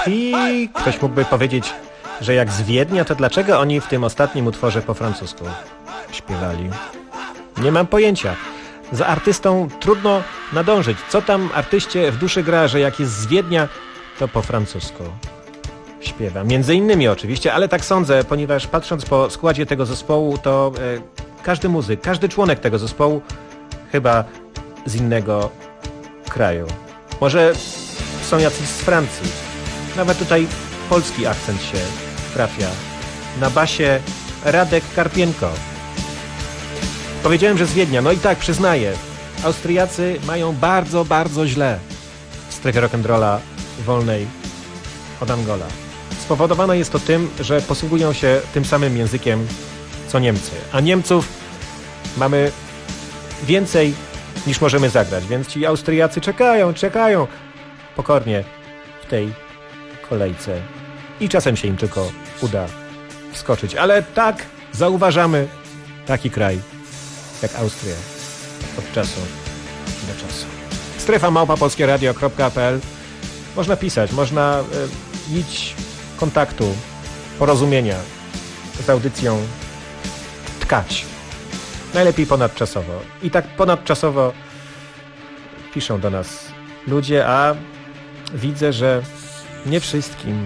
I ktoś mógłby powiedzieć, że jak z Wiednia, to dlaczego oni w tym ostatnim utworze po francusku śpiewali? Nie mam pojęcia. Za artystą trudno nadążyć. Co tam artyście w duszy gra, że jak jest z Wiednia, to po francusku śpiewa. Między innymi oczywiście, ale tak sądzę, ponieważ patrząc po składzie tego zespołu, to każdy muzyk, każdy członek tego zespołu chyba z innego kraju. Może są jacyś z Francji. Nawet tutaj polski akcent się trafia. Na basie Radek Karpienko. Powiedziałem, że z Wiednia. No i tak, przyznaję, Austriacy mają bardzo, bardzo źle w strefie rock'n'rolla wolnej od Angola. Spowodowane jest to tym, że posługują się tym samym językiem co Niemcy. A Niemców mamy więcej niż możemy zagrać, więc ci Austriacy czekają pokornie w tej kolejce. I czasem się im tylko uda wskoczyć. Ale tak zauważamy taki kraj jak Austria od czasu do czasu. strefa@polskieradio.pl. Można pisać, można mieć kontaktu, porozumienia z audycją, tkać. Najlepiej ponadczasowo. I tak ponadczasowo piszą do nas ludzie, a widzę, że nie wszystkim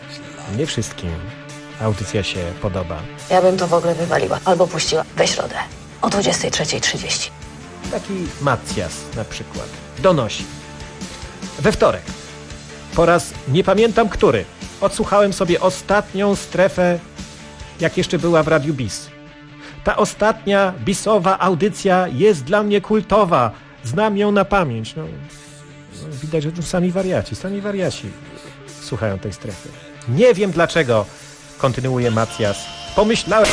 audycja się podoba. Ja bym to w ogóle wywaliła albo puściła we środę o 23:30. Taki Macjas na przykład donosi. We wtorek, po raz nie pamiętam który, odsłuchałem sobie ostatnią strefę, jak jeszcze była w Radiu BIS. Ta ostatnia bisowa audycja jest dla mnie kultowa. Znam ją na pamięć. No, widać, że tu sami wariaci słuchają tej strefy. Nie wiem dlaczego, kontynuuje Macjas. Pomyślałem...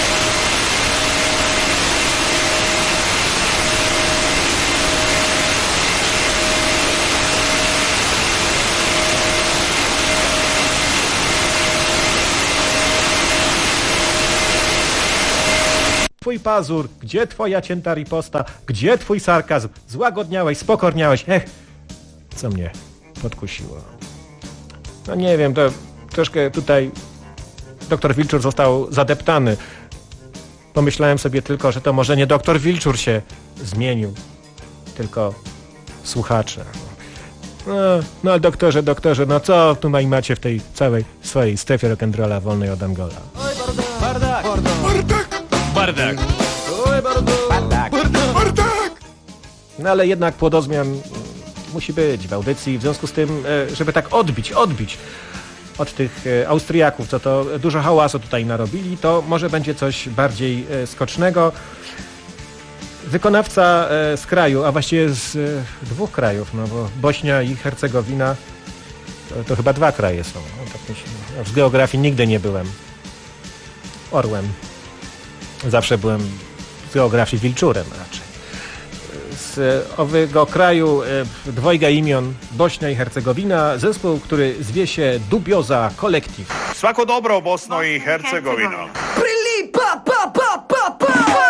Twój pazur, gdzie twoja cięta riposta, gdzie twój sarkazm, złagodniałeś, spokorniałeś, co mnie podkusiło. No nie wiem, to troszkę tutaj doktor Wilczur został zadeptany. Pomyślałem sobie tylko, że to może nie doktor Wilczur się zmienił, tylko słuchacze. No ale doktorze, no co tu macie w tej całej swojej strefie rock'n'rolla wolnej od Angola? Oj, bardak! Bardak! Oj, bardak! No ale jednak płodozmian musi być w audycji, w związku z tym, żeby tak odbić od tych Austriaków, co to dużo hałasu tutaj narobili, to może będzie coś bardziej skocznego. Wykonawca z kraju, a właściwie z dwóch krajów, no bo Bośnia i Hercegowina to chyba dwa kraje są. No, tak myślę. W geografii nigdy nie byłem orłem. Zawsze byłem w geografii wilczurem raczej. Z owego kraju dwojga imion, Bośnia i Hercegowina, zespół, który zwie się Dubioza Kolektyw. Svako dobro, Bosno i Hercegovino. Prilipa, pa, pa, pa, pa!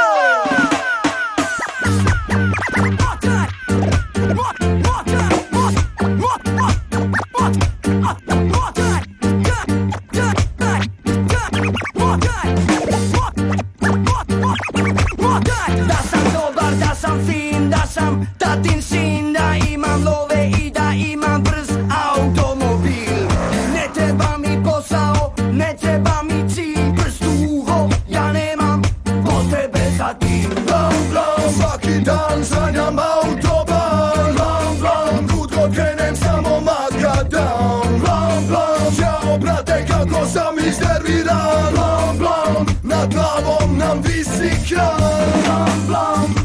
Tatin sin, da imam love i da imam brz automobil. Ne treba mi posao, ne treba mi cilj, prst u uho, ja nemam potrebe za tim. Blam, blam, svaki dan sanjam autoban. Blam, blam, kutko krenem samo makadam. Blam, blam, ćao brate kako sam iznerviran. Blam, blam, nad glavom nam visi kran. Blam, blam.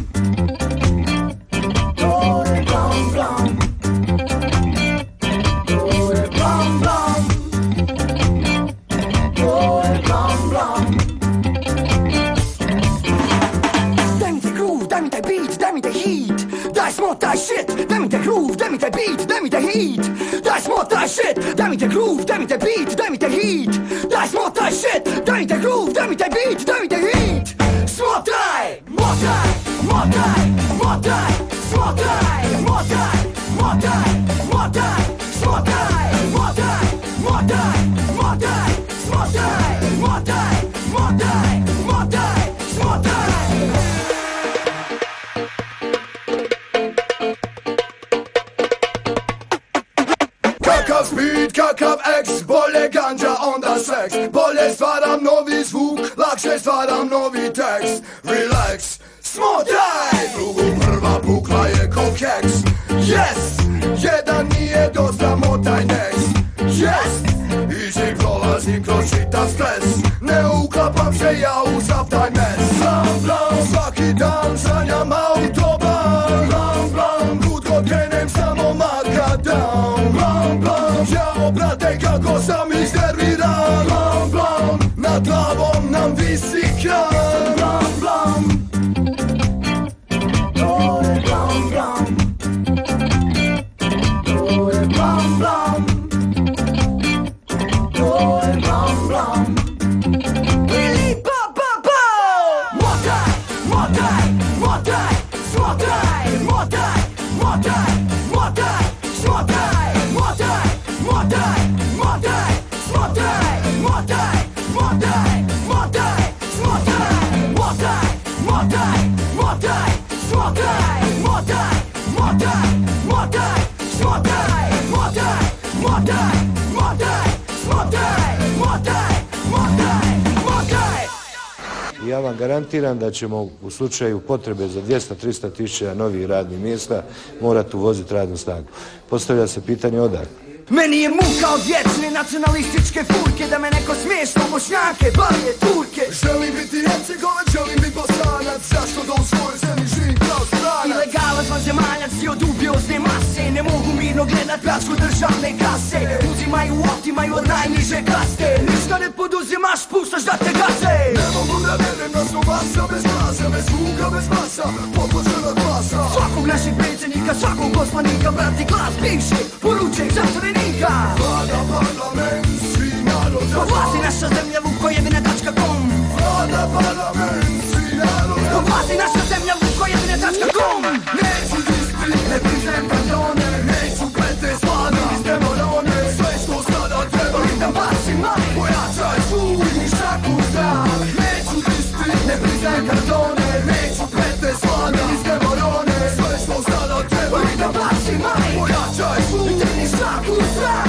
Smota shit, daj mi te groove, daj mi te beat, daj mi te heat. Daj smota shit, daj mi te groove, daj mi te beat, daj mi te heat. Daj smota shit, daj mi te groove, daj mi te beat, daj mi te heat. Smotaj, motaj, motaj, motaj, smotaj, motaj, motaj, motaj, smotaj, motaj, Motaj, motaj, motaj, motaj, motaj, motaj, motaj. Kakav speed, kakav X, bolje ganja, onda seks. Bolje stvaram novi zvuk, lakše stvaram novi tekst. Relax, smotaj, drugu prva bukva je ko keks. Yes, jedan nije dosta, motaj next. Yes, easy prolazim kroz čitav stres. Ne uklapam se ja u sav taj mes. Blam, blam, svaki dan sanjam autoban. Blam, blam, kud god krenem samo makadam. Blam, blam, jao brate kako sam iznerviran. Blam, blam, nad glavom nam visi kran. Blam, blam, to je blam, blam. To je blam, blam. To je blam, blam. Ili ba, ba, ba. Motaj, motaj, motaj, smotaj, motaj, motaj, motaj, smotaj, motaj, motaj, motaj, smotaj, motaj, motaj, motaj, smotaj, motaj, motaj, motaj, smotaj, motaj, motaj, motaj, smotaj, motaj, motaj, motaj, smotaj, motaj, motaj, motaj. Ja vam garantiram da ćemo u slučaju potrebe za 200-300 tisuća novih radnih mjesta morati uvoziti radnu snagu. Postavlja se pitanje odakle. Meni je muka od vječne nacionalističke furke, da me neko smiješno Bošnjake balije Turke. Želim biti Hercegovac, želim biti Bosanac, zašto da u svojoj zemlji živim kao stranac? Ilegalac, vanzemaljac i od dubiozne mase, ne mogu mirno gledat pljačku državne kase. Uzimaju, otimaju od najniže kaste, ništa ne poduzimaš, puštaš da te gase. Ne mogu da vjerujem da smo masa bez glasa, bez zvuka, bez masa, podložena klasa. Svakog našeg predsjednika, svakog poslanika, brati glas bivši, poručaj zatvorenika. Vlada parlament, svi naroda. Povlati naša zemlja vukojebine.com. Vlada parlament, svi naroda. Povlati naša zemlja vukojebine.com. Neću distrikt, ne priznajem kantone. Neću pete slane, iz demorone. Sve što sada treba i da basim maj. Pojačaj zvuk, mi šaku zrak. Neću distrikt, ne priznajem kantone. Neću pete slane, iz demorone. Sve što sada treba i da basim maj. Pojačaj zvuk, mi šaku zrak.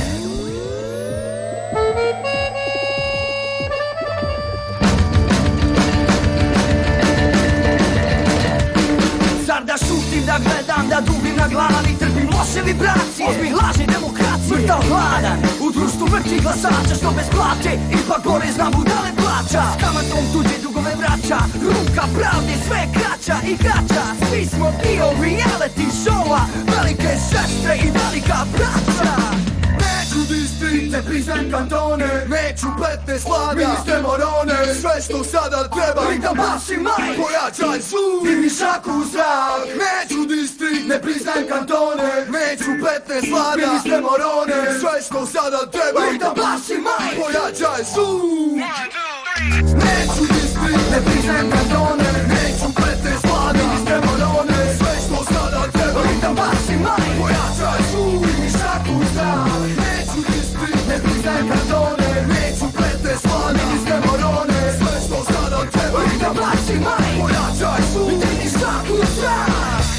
Zar da šutim, da gledam, da dubim na glavi, trpim loše vibracije, ozbih lažni demokracije. Mrtav hladan, u društvu mrtvih glasača, što bez plate, ipak porez na budale plaća. S kamatom tuđe dugove vraća, ruka pravde sve kraća i kraća. Svi smo dio reality showa, velike sestre i velika braća. Neću distrikt, ne priznajem kantone. Neću 15 vlada, ministre morone. Sve što sada treba, i da basim maj. Pojačaj zvuk, i mi šaku u zrak. Neću distrikt, ne priznajem kantone. Neću 15 vlada, ministre morone. Sve što sada treba, i da basim maj. Pojačaj zvuk. Neću distrikt, ne priznajem kantone. Neću 15 vlada, ministre morone. Sve što sada treba, i da basim maj. Pojačaj zvuk, i mi šaku u zrak. Neću distrikt, ne priznajem kantone. Neću 15 vlada, ministre morone. Sve što sada treba, i da basim maj. Pojačaj zvuk, i mi šaku u zrak.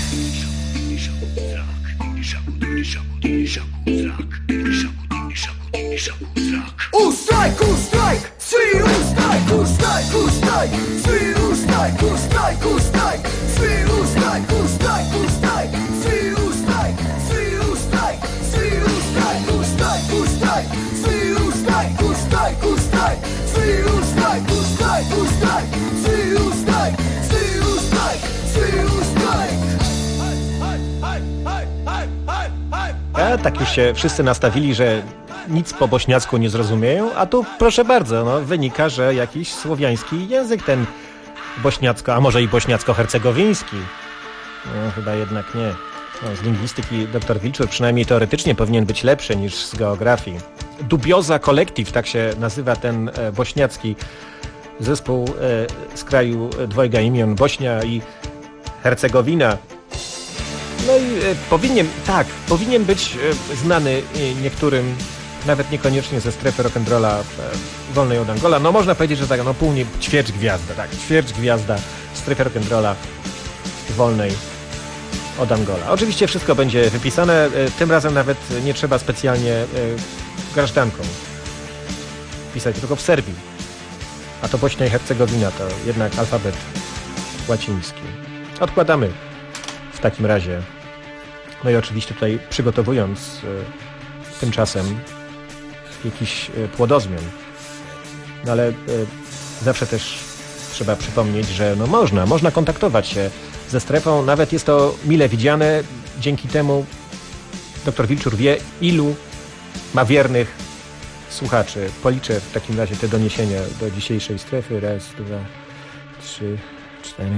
U štrajk, svi u štrajk, u štrajk, u štrajk, svi u štrajk, u štrajk, u štrajk, svi u štrajk, u štrajk, u štrajk, svi u štrajk, svi u štrajk, svi u štrajk, u štrajk, u štrajk, svi u štrajk, u štrajk, u štrajk, svi u štrajk, u štrajk, u štrajk, svi u štrajk, svi u štrajk, svi u štrajk. Tak już się wszyscy nastawili, że nic po bośniacku nie zrozumieją, a tu proszę bardzo, no, wynika, że jakiś słowiański język ten bośniacko, a może i bośniacko-hercegowiński. No, chyba jednak nie. No, z lingwistyki dr Wilczur przynajmniej teoretycznie powinien być lepszy niż z geografii. Dubioza Collective, tak się nazywa ten bośniacki zespół z kraju dwojga imion, Bośnia i Hercegowina. No i powinien być znany niektórym nawet niekoniecznie ze strefy rock'n'rolla wolnej od Angola. No można powiedzieć, że tak, no ćwierć gwiazda, tak, ćwierć gwiazda w strefie rock'n'rolla wolnej od Angola. Oczywiście wszystko będzie wypisane, tym razem nawet nie trzeba specjalnie graszdanką pisać, tylko w Serbii. A to Bośnia i Hercegowina, to jednak alfabet łaciński. Odkładamy w takim razie. No i oczywiście tutaj przygotowując tymczasem jakiś płodozmian. No ale zawsze też trzeba przypomnieć, że no można kontaktować się ze strefą. Nawet jest to mile widziane. Dzięki temu dr Wilczur wie, ilu ma wiernych słuchaczy. Policzę w takim razie te doniesienia do dzisiejszej strefy. 1, 2, 3, 4,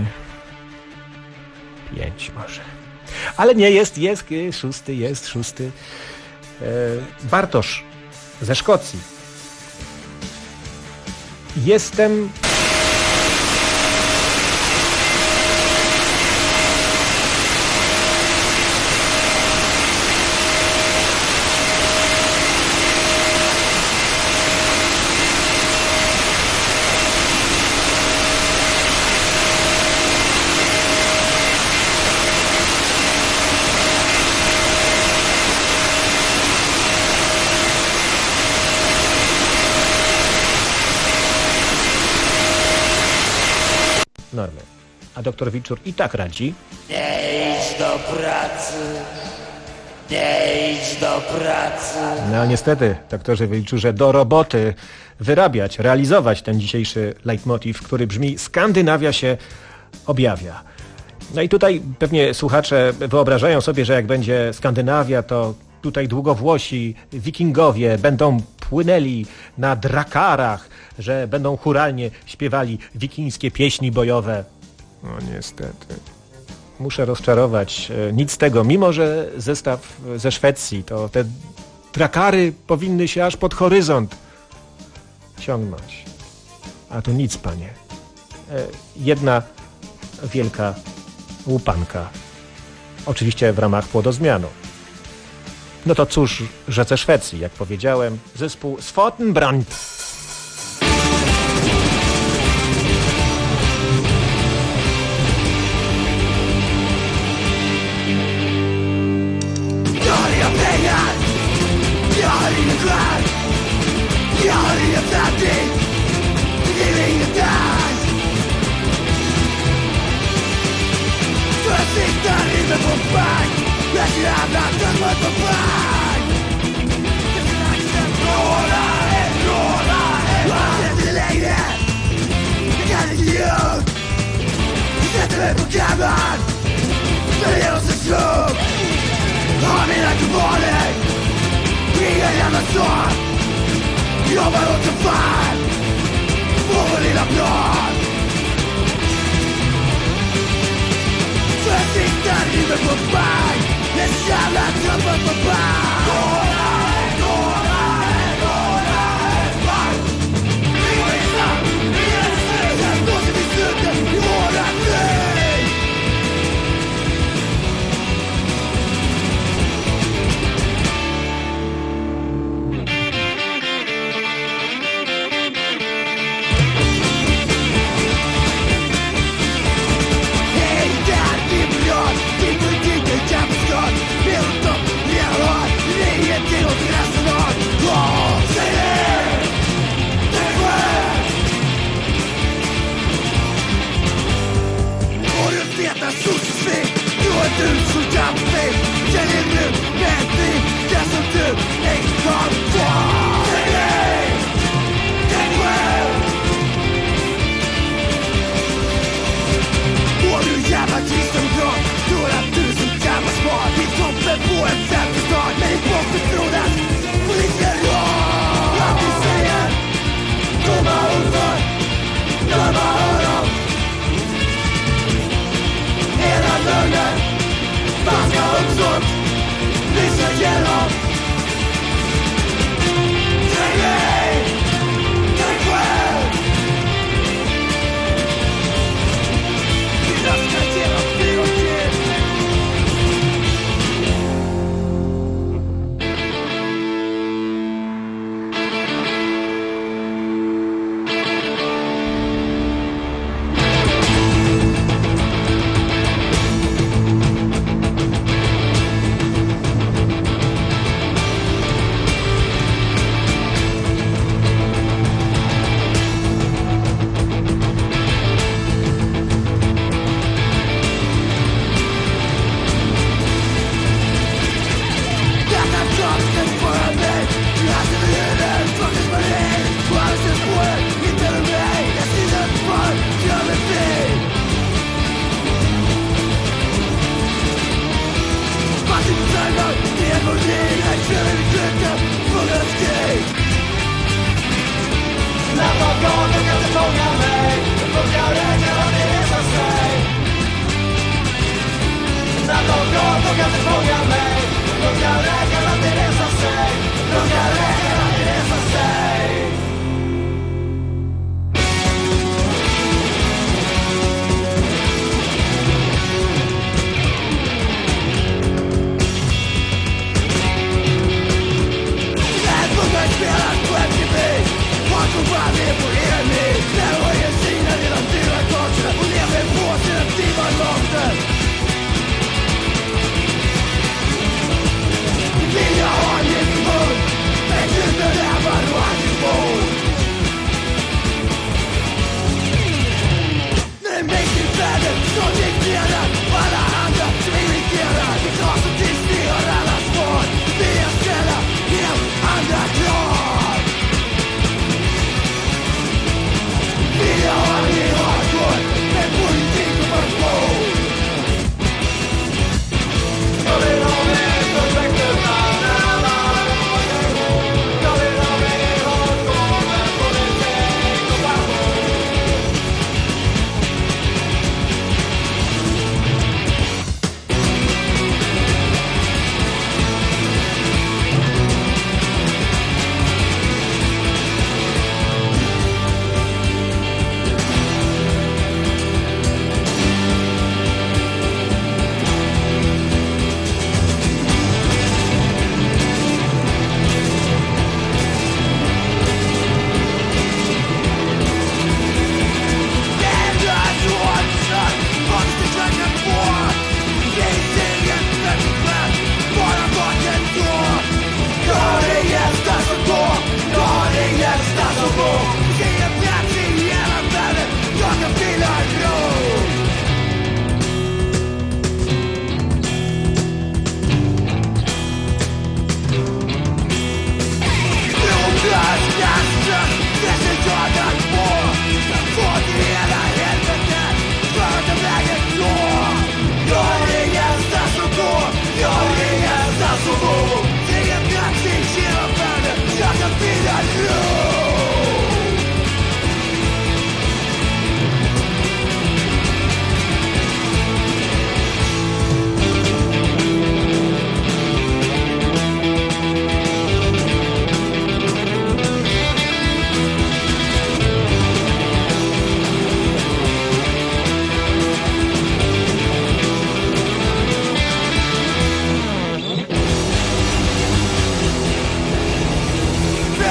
5 może. Ale nie, jest szósty. Bartosz ze Szkocji. Jestem... normy. A doktor Wilczur i tak radzi. Nie idź do pracy, nie idź do pracy. No niestety, doktorze Wilczurze, do roboty wyrabiać, realizować ten dzisiejszy leitmotiv, który brzmi: Skandynawia się objawia. No i tutaj pewnie słuchacze wyobrażają sobie, że jak będzie Skandynawia, to tutaj długowłosi wikingowie będą płynęli na drakarach, że będą chóralnie śpiewali wikińskie pieśni bojowe. No niestety. Muszę rozczarować. Nic z tego. Mimo że zestaw ze Szwecji, to te drakary powinny się aż pod horyzont ciągnąć. A tu nic, panie. Jedna wielka łupanka. Oczywiście w ramach płodozmianu. No to cóż, że ze Szwecji, jak powiedziałem, zespół Svartenbrandt. Jag har inga pengar, jag har ingen själ, jag har ingen framtid, det är ingenstans. Så jag siktar in mig på bank, jag ser alla drömmar på bank. Jag ser axeln rålare, jag ser inte längre, jag kan inte ge upp. Jag sätter mig på kammaren, men det är oss en slump. Har mina kubaner, ingen jävla sak. Jobbar åt som fan på vår lilla plan. Så jag siktar i mig på bank, jag jävla trappar på bank. Rålare, bank. Ingen islam, ingen strid. Sen låter vi slutet i våra liv. Du som kan mig, känner nu med dig, det som du en gång var. Säg nej, tänk själv. Och du jävla kristdemokrat, tror att du som kan vara smart i toppen på en centerstad, men i botten tror att polisen rör. Allt vi säger, tomma ord, glömma öron. Hela lögnen, falska uppsåt, lyssna igenom.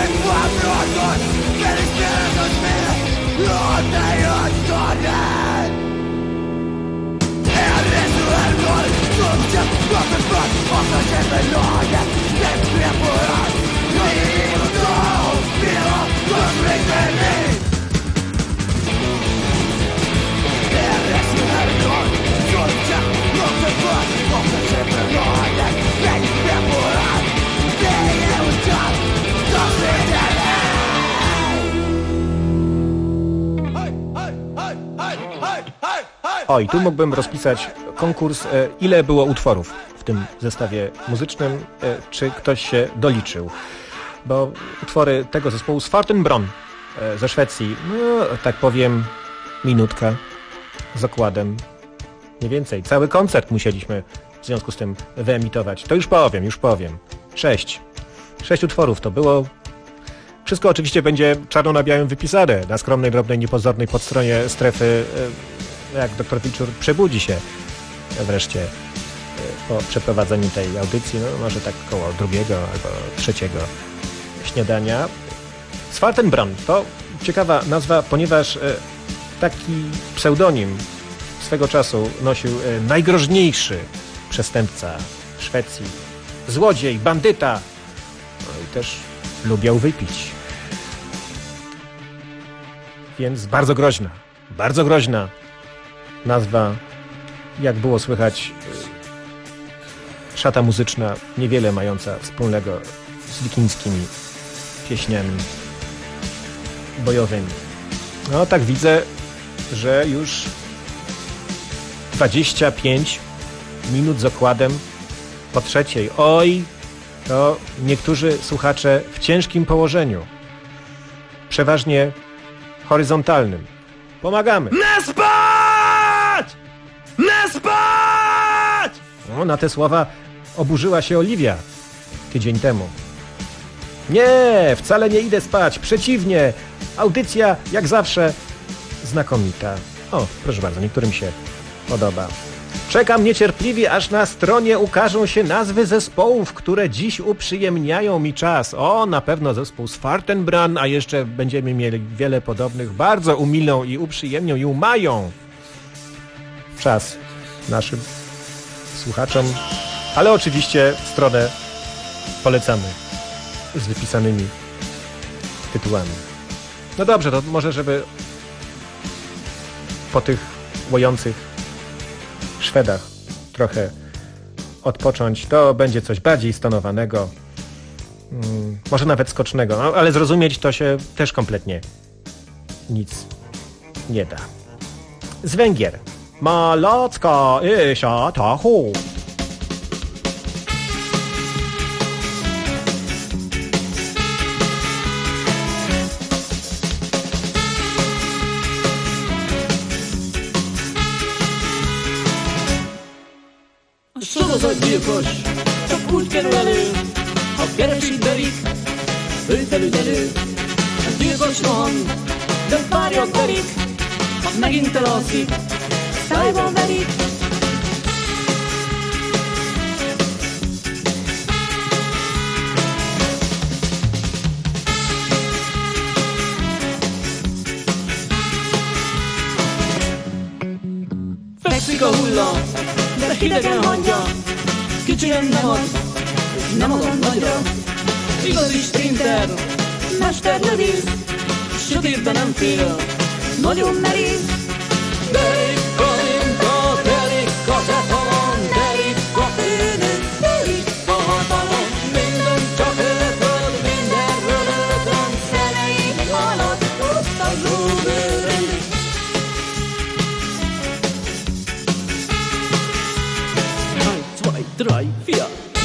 Oj, tu mógłbym rozpisać konkurs, ile było utworów w tym zestawie muzycznym, czy ktoś się doliczył. Bo utwory tego zespołu Svartenbrann ze Szwecji, no tak powiem, minutka z okładem, nie więcej. Cały koncert musieliśmy w związku z tym wyemitować. To już powiem. 6 utworów to było. Wszystko oczywiście będzie czarno na białym wypisane na skromnej, drobnej, niepozornej podstronie strefy, jak doktor Wilczur przebudzi się wreszcie po przeprowadzeniu tej audycji, no może tak koło 2 albo 3 śniadania. Svartenbrann to ciekawa nazwa, ponieważ taki pseudonim swego czasu nosił najgroźniejszy przestępca Szwecji, złodziej, bandyta, no i też lubiał wypić. Więc bardzo groźna nazwa, jak było słychać, szata muzyczna, niewiele mająca wspólnego z wikińskimi pieśniami bojowymi. No tak widzę, że już 25 minut z okładem po 3. Oj, to niektórzy słuchacze w ciężkim położeniu, przeważnie horyzontalnym. Pomagamy! Nie spać! Nie spać! No, na te słowa oburzyła się Oliwia tydzień temu. Nie, wcale nie idę spać, przeciwnie, audycja jak zawsze znakomita. O, proszę bardzo, niektórym się podoba. Czekam niecierpliwie, aż na stronie ukażą się nazwy zespołów, które dziś uprzyjemniają mi czas. O, na pewno zespół Svartenbrann, a jeszcze będziemy mieli wiele podobnych. Bardzo umilą i uprzyjemnią i umają czas naszym słuchaczom. Ale oczywiście stronę polecamy z wypisanymi tytułami. No dobrze, to może żeby po tych łojących Szwedach trochę odpocząć, to będzie coś bardziej stonowanego, może nawet skocznego, no, ale zrozumieć to się też kompletnie nic nie da. Z Węgier. Malacka isha tahu. Gyilkos, csak úgy kerül elő, ha keresik Berik, őt elügyelő. A gyilkos rohan, de párja Berik, ha megint elalszik, szájban verik. Fekszik a hulla, de hidegen hagyja, kicsiben nem ad, és nem adom nagyra. Igazi sprinter, mester lövész, sötétben nem fél, nagyon merész. Derik Kalinka, Derik kazetamon, Derik a főnök, Derik a hatalom. Minden csak ötöd, mindenről ötön, szenei alatt utazó bőrön. 1, 2, 3, 4.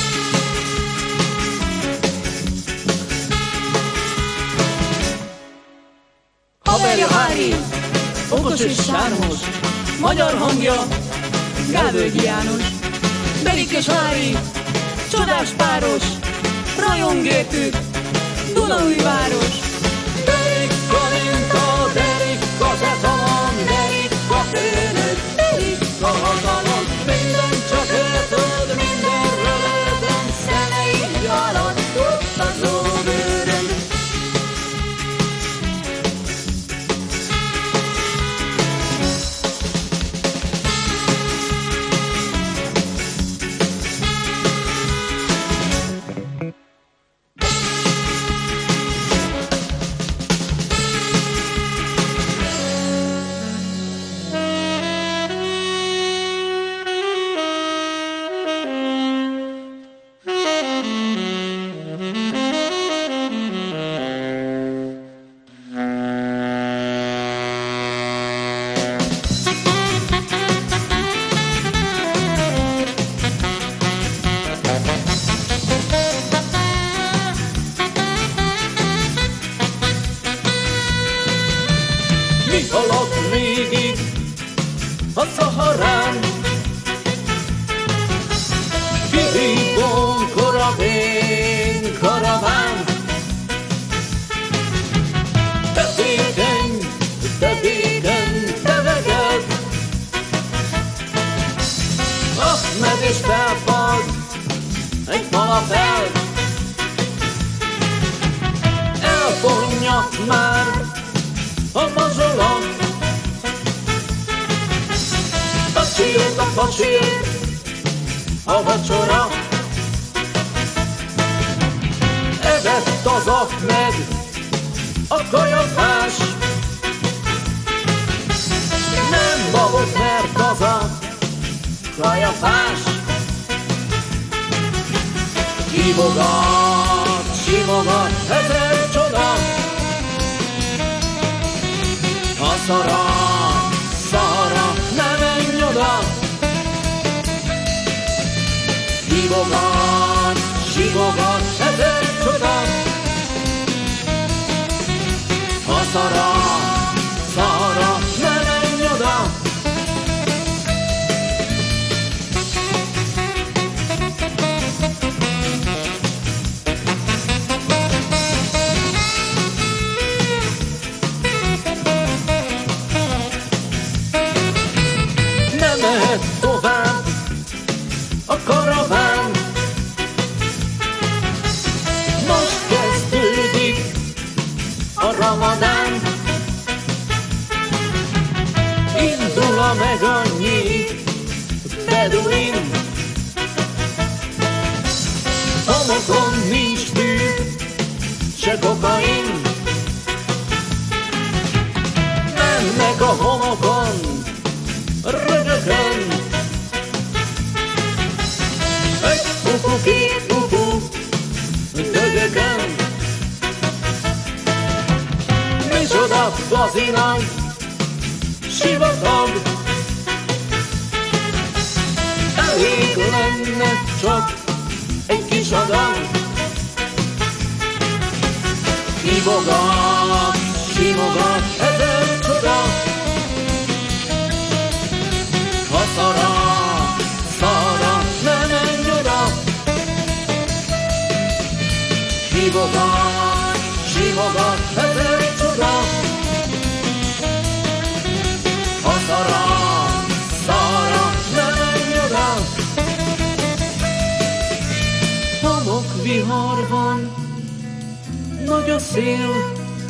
Haverja Hári, okos és sármos, magyar hangja, Gálvölgyi János. Berik és Hári, csodás páros, rajong értük, Dunaújváros. Derik Kalinka, Derik kazetamon, Derik a főnök, Derik a hatalom. Minden csak ötöd, mindenről ötön, szemei alatt utazó bőrön. Mihalok végig a Szaharán. Kirívón korabén karaván. Te vékeny, te veged. Ahmed és felfad egy falafel. Elfonja már a mazsola. A pacsirt, a vacsora. Evett az Ahmed, a kajafás. Nem babot, mert az a kajafás. Hívogat, simogat, ezer csoda. A Szahara, ne menj oda. Hívogat, simogat, ezer csoda. A Szahara, ne menj oda. Nem mehet tovább a karaván. Most kezdődik a ramadán. Indul a meg annyi beduin. Homokon nincs bű, se kokain. Mennek a homokon rögökön. Egy pufu, két pufu, dögökön. Micsoda gazinag, sivatag. Elég lenne csak egy kis adag. Hívogat, simogat, ezer csoda. A Szahara, ne menj oda. Hívogat, simogat, ezer csoda. A Szahara, ne menj oda. Homok vihar van, nagy a szél.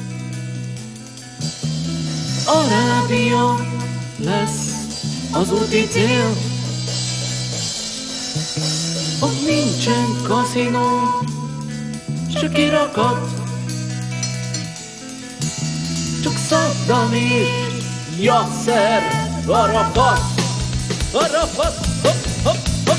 Arábia lesz az úti cél. Ott nincsen kaszinó, se kirakat. Csak Saddam és Yasser Arafat. Arafat, hopp, hopp, hopp.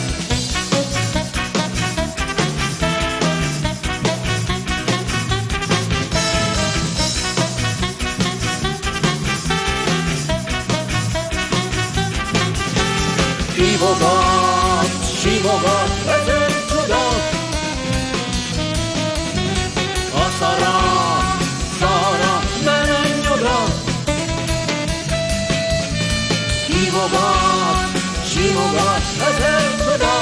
Hívogat, simogat, ezer csoda. A Szahara, ne menj oda. Hívogat, simogat, ezer csoda.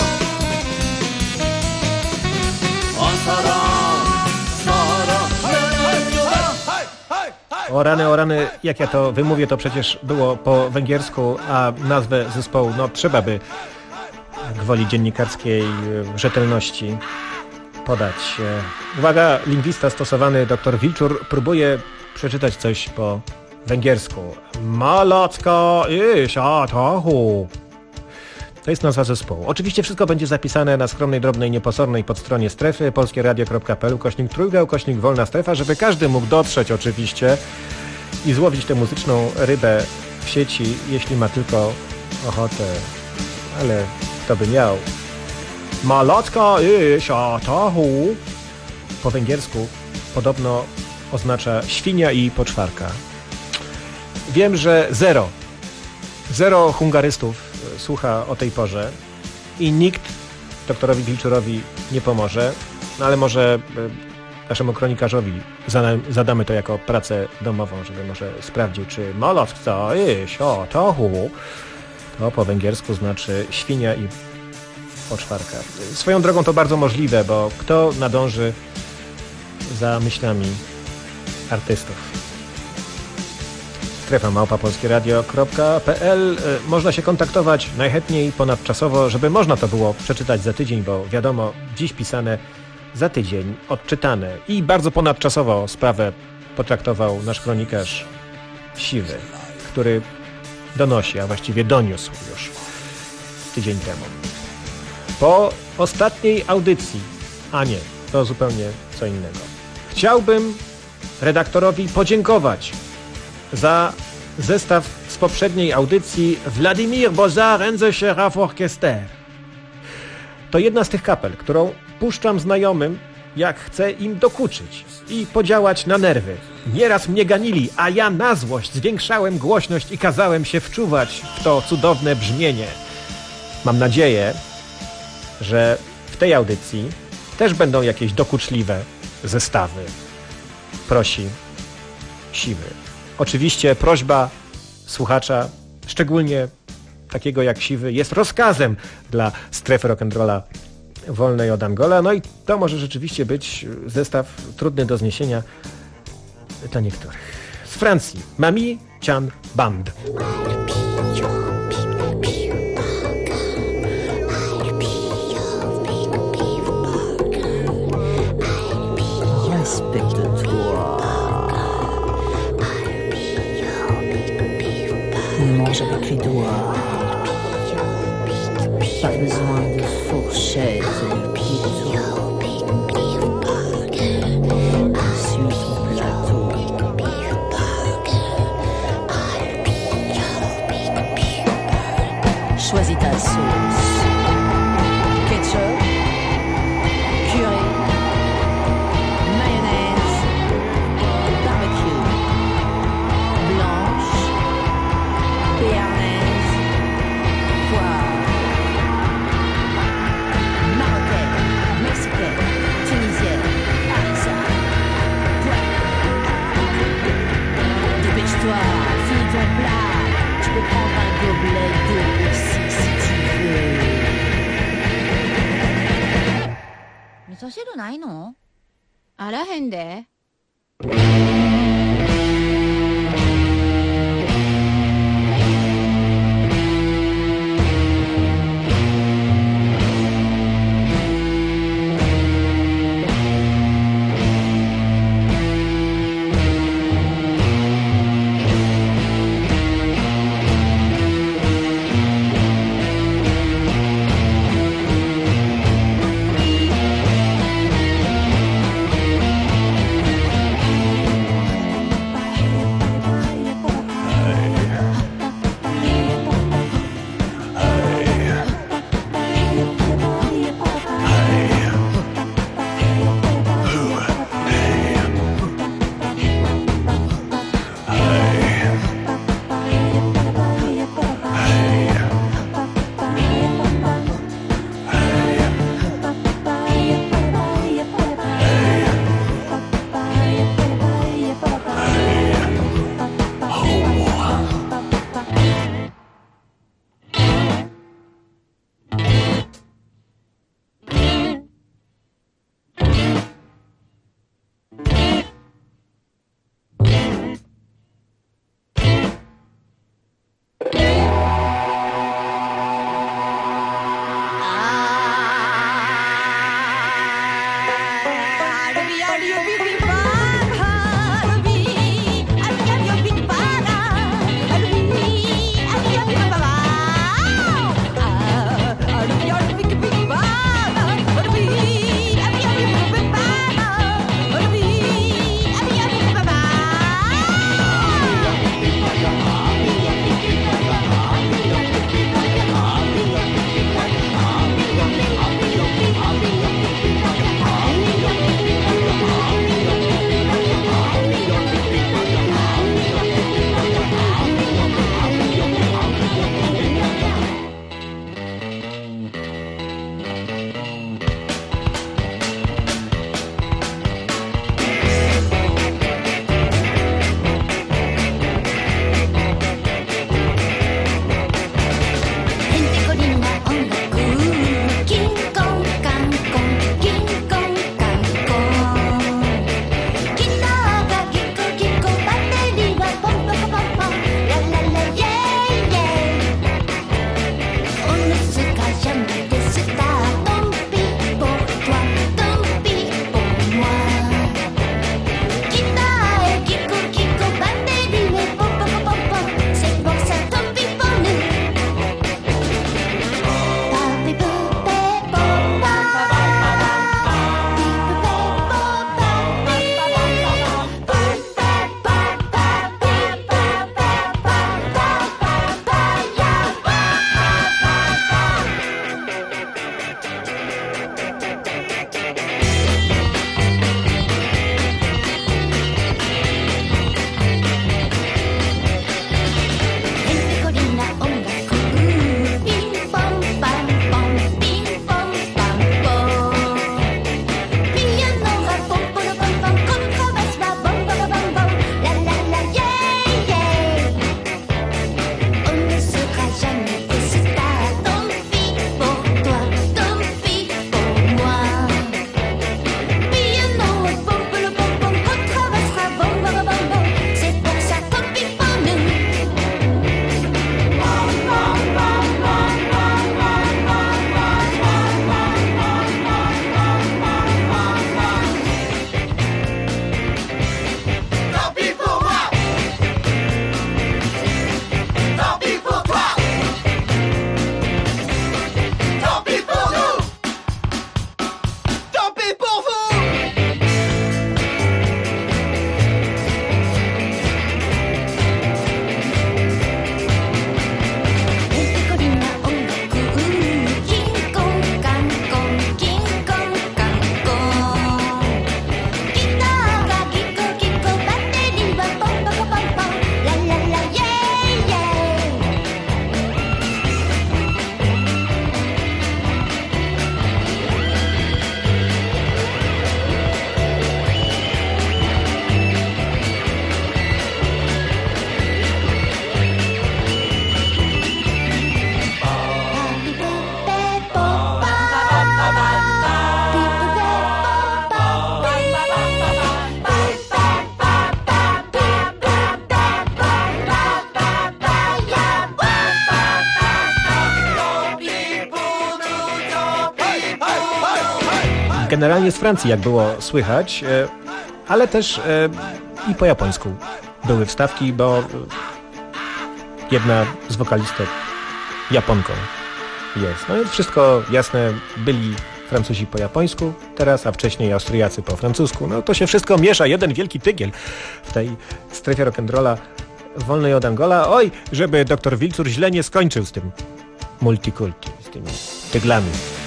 A Szahara, ne menj oda. O rany, jak ja to wymówię, to przecież było po węgiersku, a nazwę zespołu, no trzeba by gwoli dziennikarskiej rzetelności podać. Uwaga, lingwista stosowany dr Wilczur próbuje przeczytać coś po węgiersku. Malacka i siatahu. To jest nazwa zespołu. Oczywiście wszystko będzie zapisane na skromnej, drobnej, nieposornej podstronie strefy polskieradio.pl/wolna strefa, żeby każdy mógł dotrzeć oczywiście i złowić tę muzyczną rybę w sieci, jeśli ma tylko ochotę. Ale kto by miał? Malacka i siatahu po węgiersku podobno oznacza świnia i poczwarka. Wiem, że zero hungarystów słucha o tej porze i nikt doktorowi Wilczurowi nie pomoże, no ale może naszemu kronikarzowi zadamy to jako pracę domową, żeby może sprawdził, czy moloch to iść, o tohu. To po węgiersku znaczy świnia i poczwarka. Swoją drogą to bardzo możliwe, bo kto nadąży za myślami artystów? strefa@polskieradio.pl. Można się kontaktować najchętniej ponadczasowo, żeby można to było przeczytać za tydzień, bo wiadomo, dziś pisane, za tydzień odczytane. I bardzo ponadczasowo sprawę potraktował nasz kronikarz Siwy, który donosi, a właściwie doniósł już tydzień temu. Po ostatniej audycji, a nie, to zupełnie co innego. Chciałbym redaktorowi podziękować za zestaw z poprzedniej audycji Wladimir Bozar and the Sheriff Orchestra. To jedna z tych kapel, którą puszczam znajomym, jak chcę im dokuczyć i podziałać na nerwy. Nieraz mnie ganili, a ja na złość zwiększałem głośność i kazałem się wczuwać w to cudowne brzmienie. Mam nadzieję, że w tej audycji też będą jakieś dokuczliwe zestawy. Prosi Siwy. Oczywiście prośba słuchacza, szczególnie takiego jak Siwy, jest rozkazem dla strefy rock'n'rolla wolnej od Angola. No i to może rzeczywiście być zestaw trudny do zniesienia dla niektórych. Z Francji. Mami Chan Band. Mange avec les doigts. Pas besoin de fourchette et de pied. Sur ton plateau. Choisis ta sauce. Ketchup, curry, mayonnaise, barbecue, blanche, béarnaise, poire, marocaine, mexicaine, tunisienne, harissa, dépêche-toi, finis ton plat, tu peux prendre un gobelet d'eau aussi si tu veux. 味噌汁ないの？あらへんで。 generalnie z Francji, jak było słychać, ale też i po japońsku były wstawki, bo jedna z wokalistek Japonką jest. No i wszystko jasne, byli Francuzi po japońsku teraz, a wcześniej Austriacy po francusku. No to się wszystko miesza, jeden wielki tygiel w tej strefie rock'n'rolla wolnej od Angola. Oj, żeby doktor Wilcur źle nie skończył z tym multikulti, z tymi tyglami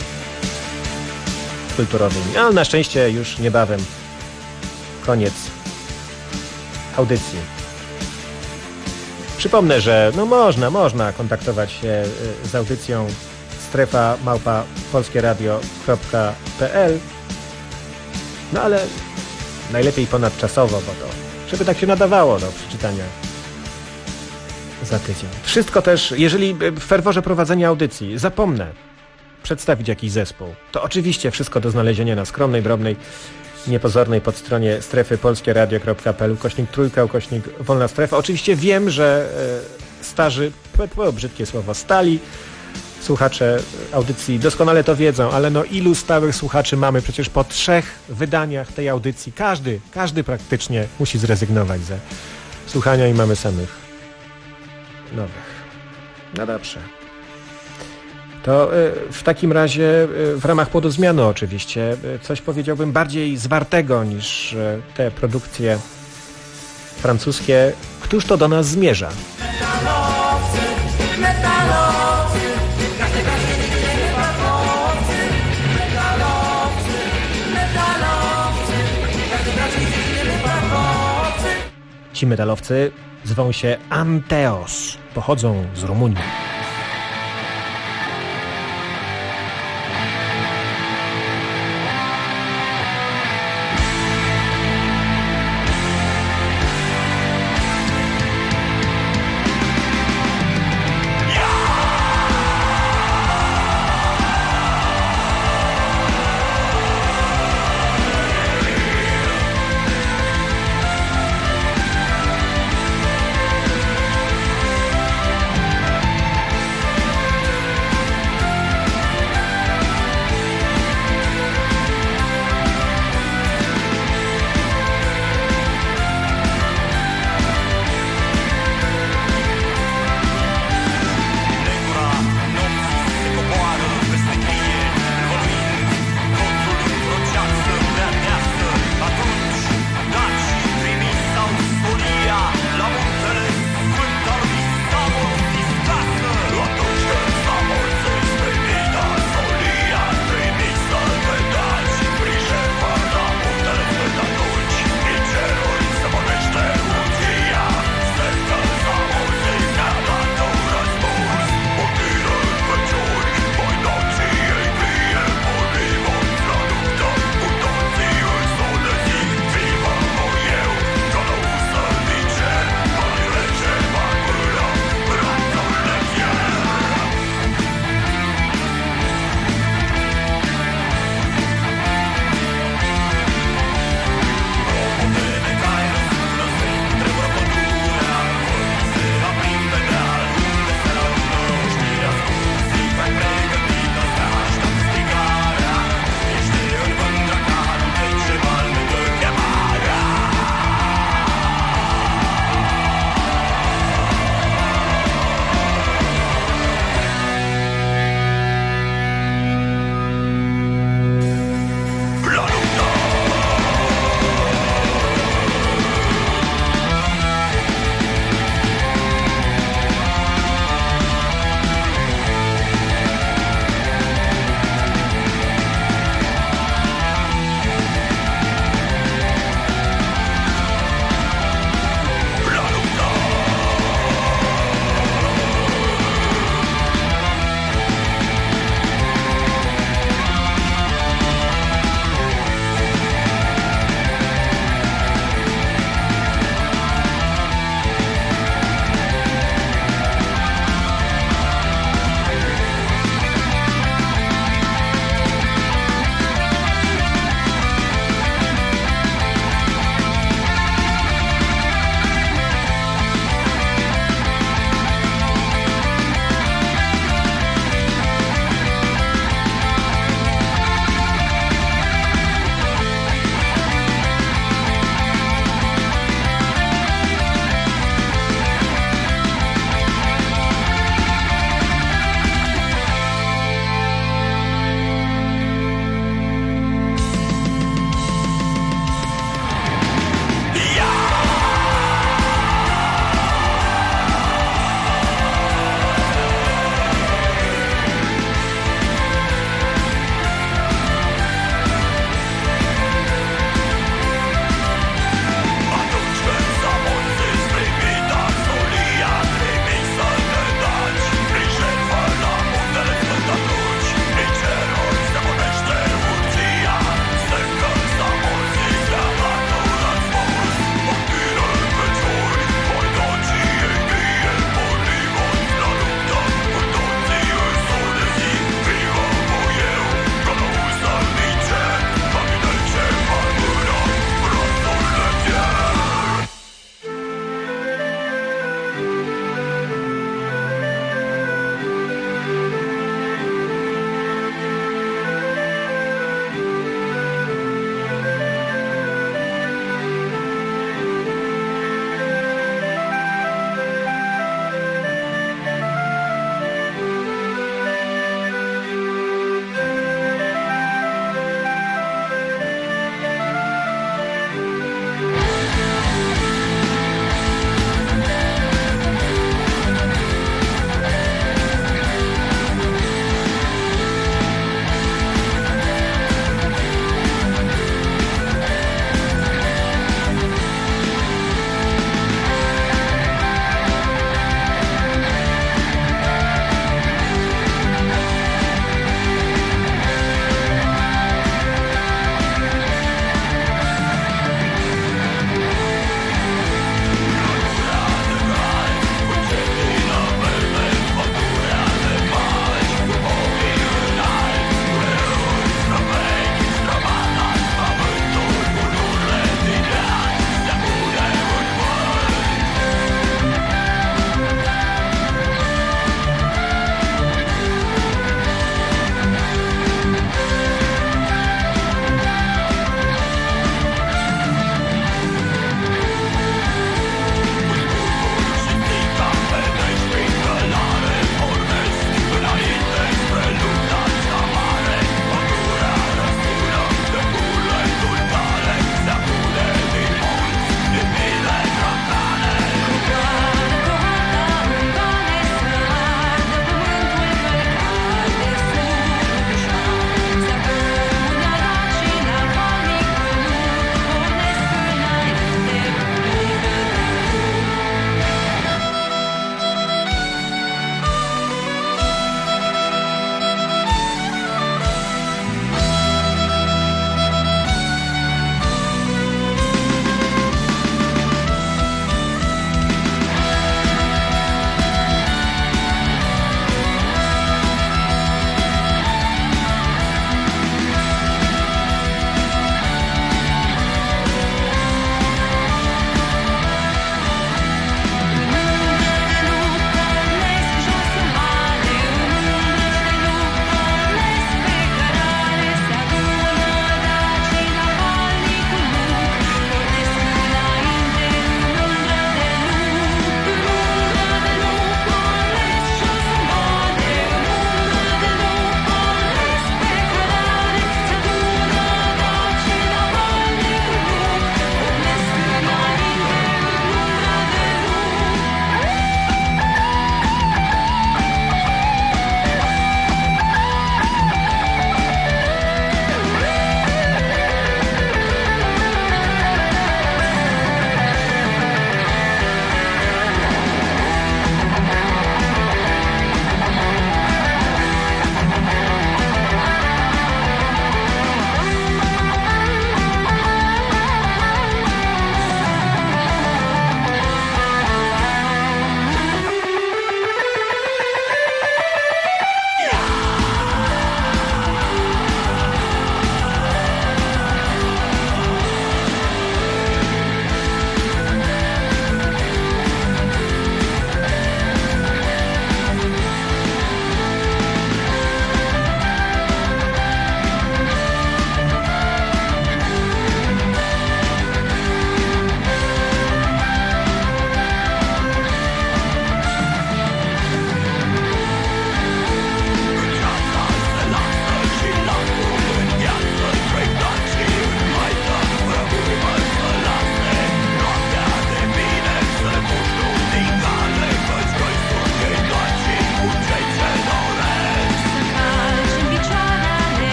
kulturowymi. Ale na szczęście już niebawem koniec audycji. Przypomnę, że no można kontaktować się z audycją strefa@polskieradio.pl. No ale najlepiej ponadczasowo, bo to, żeby tak się nadawało do przeczytania za tydzień. Wszystko też, jeżeli w ferworze prowadzenia audycji zapomnę przedstawić jakiś zespół, to oczywiście wszystko do znalezienia na skromnej, drobnej, niepozornej podstronie strefy polskieradio.pl/3/wolna strefa. Oczywiście wiem, że starzy, brzydkie słowo, stali słuchacze audycji doskonale to wiedzą, ale no ilu stałych słuchaczy mamy? Przecież po 3 wydaniach tej audycji każdy praktycznie musi zrezygnować ze słuchania i mamy samych nowych. No dobrze. To w takim razie w ramach Płodu Zmiany oczywiście coś powiedziałbym bardziej zwartego niż te produkcje francuskie. Któż to do nas zmierza? Ci metalowcy zwą się Anteos, pochodzą z Rumunii.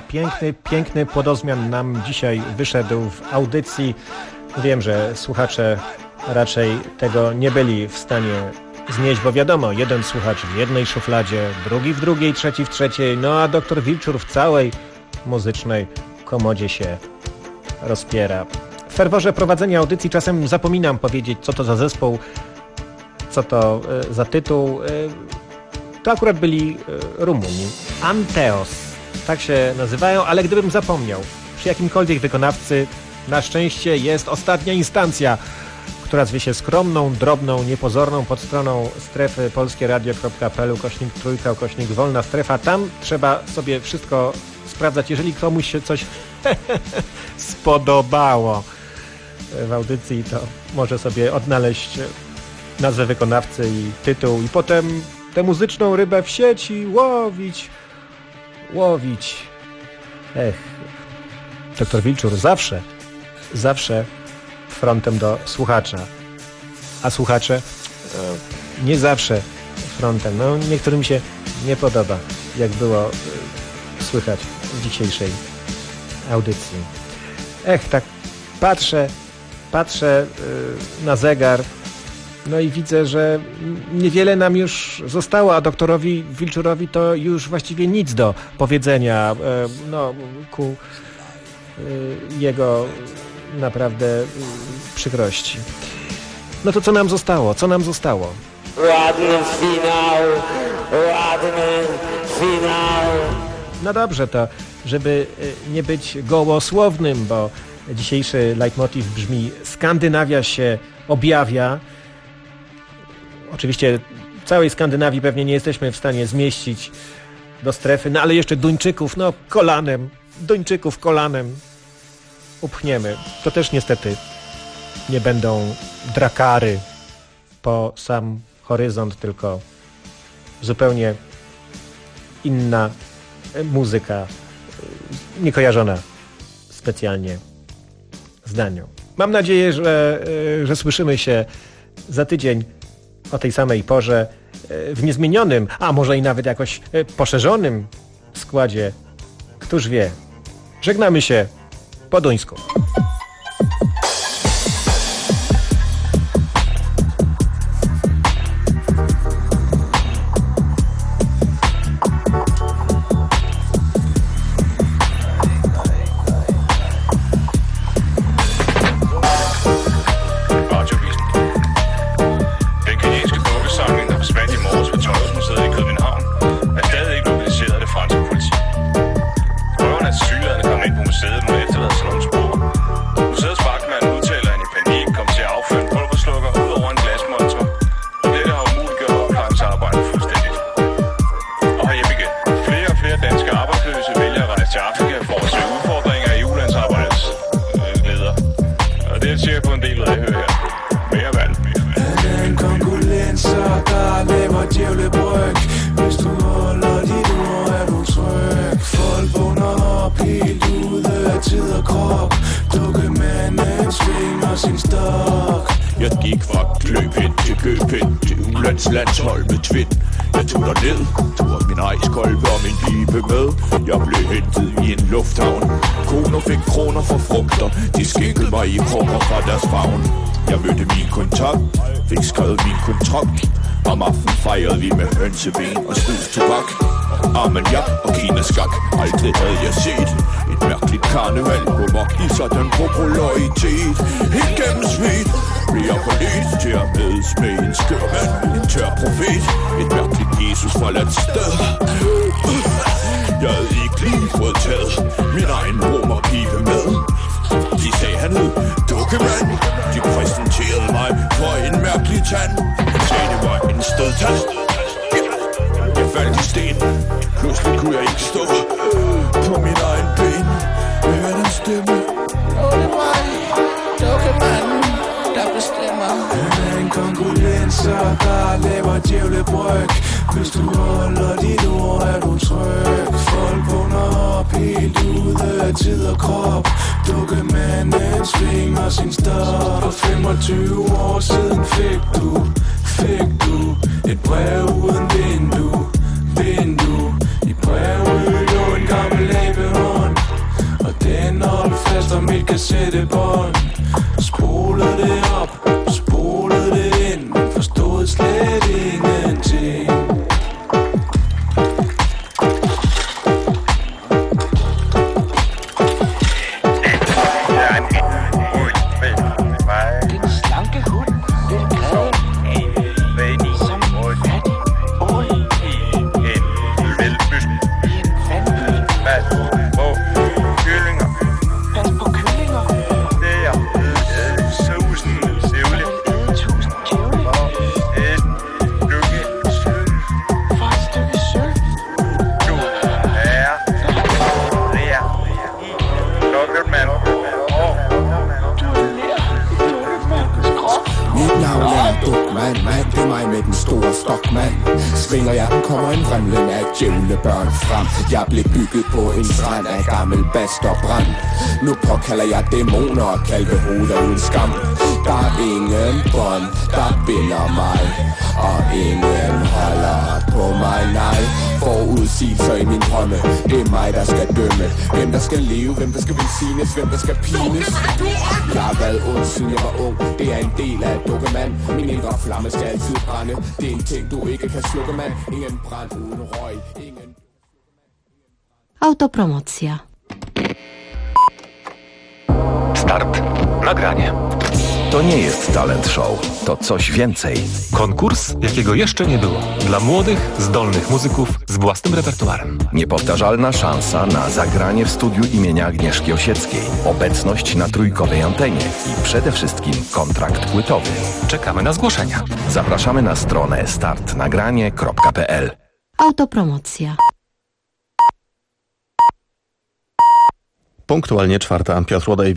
Piękny płodozmian nam dzisiaj wyszedł w audycji. Wiem, że słuchacze raczej tego nie byli w stanie znieść, bo wiadomo, jeden słuchacz w jednej szufladzie, drugi w drugiej, trzeci w trzeciej, no a doktor Wilczur w całej muzycznej komodzie się rozpiera. W ferworze prowadzenia audycji czasem zapominam powiedzieć, co to za zespół, co to za tytuł. To akurat byli Rumuni. Anteos, tak się nazywają, ale gdybym zapomniał, przy jakimkolwiek wykonawcy, na szczęście jest ostatnia instancja, która zwie się skromną, drobną, niepozorną pod stroną strefy polskieradio.pl/3/wolna strefa. Tam trzeba sobie wszystko sprawdzać. Jeżeli komuś się coś spodobało w audycji, to może sobie odnaleźć nazwę wykonawcy i tytuł i potem tę muzyczną rybę w sieci łowić. Doktor Wilczur zawsze frontem do słuchacza, a słuchacze nie zawsze frontem. No, niektórym się nie podoba, jak było słychać w dzisiejszej audycji. Tak patrzę na zegar, no i widzę, że niewiele nam już zostało, a doktorowi Wilczurowi to już właściwie nic do powiedzenia, ku jego naprawdę przykrości. No to co nam zostało? Ładny finał. No dobrze, to żeby nie być gołosłownym, bo dzisiejszy leitmotiv brzmi: Skandynawia się objawia. Oczywiście całej Skandynawii pewnie nie jesteśmy w stanie zmieścić do strefy, no ale jeszcze Duńczyków, kolanem upchniemy. To też niestety nie będą drakary po sam horyzont, tylko zupełnie inna muzyka, niekojarzona specjalnie z Danią. Mam nadzieję, że słyszymy się za tydzień o tej samej porze w niezmienionym, a może i nawet jakoś poszerzonym składzie. Któż wie? Żegnamy się po duńsku. Landshold med tvind. Jeg tog derned, tog min ejskolbe og min pibe med. Jeg blev hentet i en lufthavn. Koner fik kroner for frugter. De skænkede mig i krukker fra deres favn. Jeg mødte min kontakt, fik skrevet min kontrakt. Om aften fejrede vi med hønseben og snustobak. Armagnac og kineskak, aldrig havde jeg set et mærkeligt karneval gå mok i sådan popularitet. Helt gennemsmidt blev jeg forledt til at mødes med en skør mand, en tør profet, et mærkeligt Jesus forladt sted. Jeg havde ikke lige fået taget min egen romerpibe med. De sagde han hed Dukkemand. De præsenterede mig for en mærkelig tand. Han sagde det var en stødtand. Jeg faldt i sten. Pludselig kunne jeg ikke stå på min egen ben. Jeg hørte en stemme. Det var Dukkemand, der bestemmer. Han er en konkurrencer, der laver djævlebryg. Hvis du holder dit ord, er du tryg. Folk vågner op helt ude af tid og krop. Dukkemanden svinger sin stok. For 25 år siden fik du et brev uden vindue. I brevet lå en gammel abehånd. kassettebånd. Spolede det op, spolede det ind, men forstod slet ingenting. Svinger jeg, kommer en vrimlen af djævlebørn frem. Jeg blev bygget på en strand af gammel bast og brand. Nu påkalder jeg dæmoner og kalvehoveder uden skam. Der er ingen bånd, der binder mig, og ingen holder på mig, nej. Forudsigelser i min drømme, det er mig, der skal dømme. Hvem der skal leve, hvem der skal velsignes, hvem der skal pines. Jeg har været ond, siden jeg var ung. Det er en del af et dukkemand. Min indre flamme skal altid brænde. Det er en ting, du ikke kan slukke, mand. Ingen brand uden røg, ingen... Autopromocja. Start. Nagranie. To nie jest talent show, to coś więcej. Konkurs, jakiego jeszcze nie było. Dla młodych, zdolnych muzyków z własnym repertuarem. Niepowtarzalna szansa na zagranie w studiu imienia Agnieszki Osieckiej. Obecność na trójkowej antenie i przede wszystkim kontrakt płytowy. Czekamy na zgłoszenia. Zapraszamy na stronę startnagranie.pl. Autopromocja. Punktualnie 4. Piotr Łodej.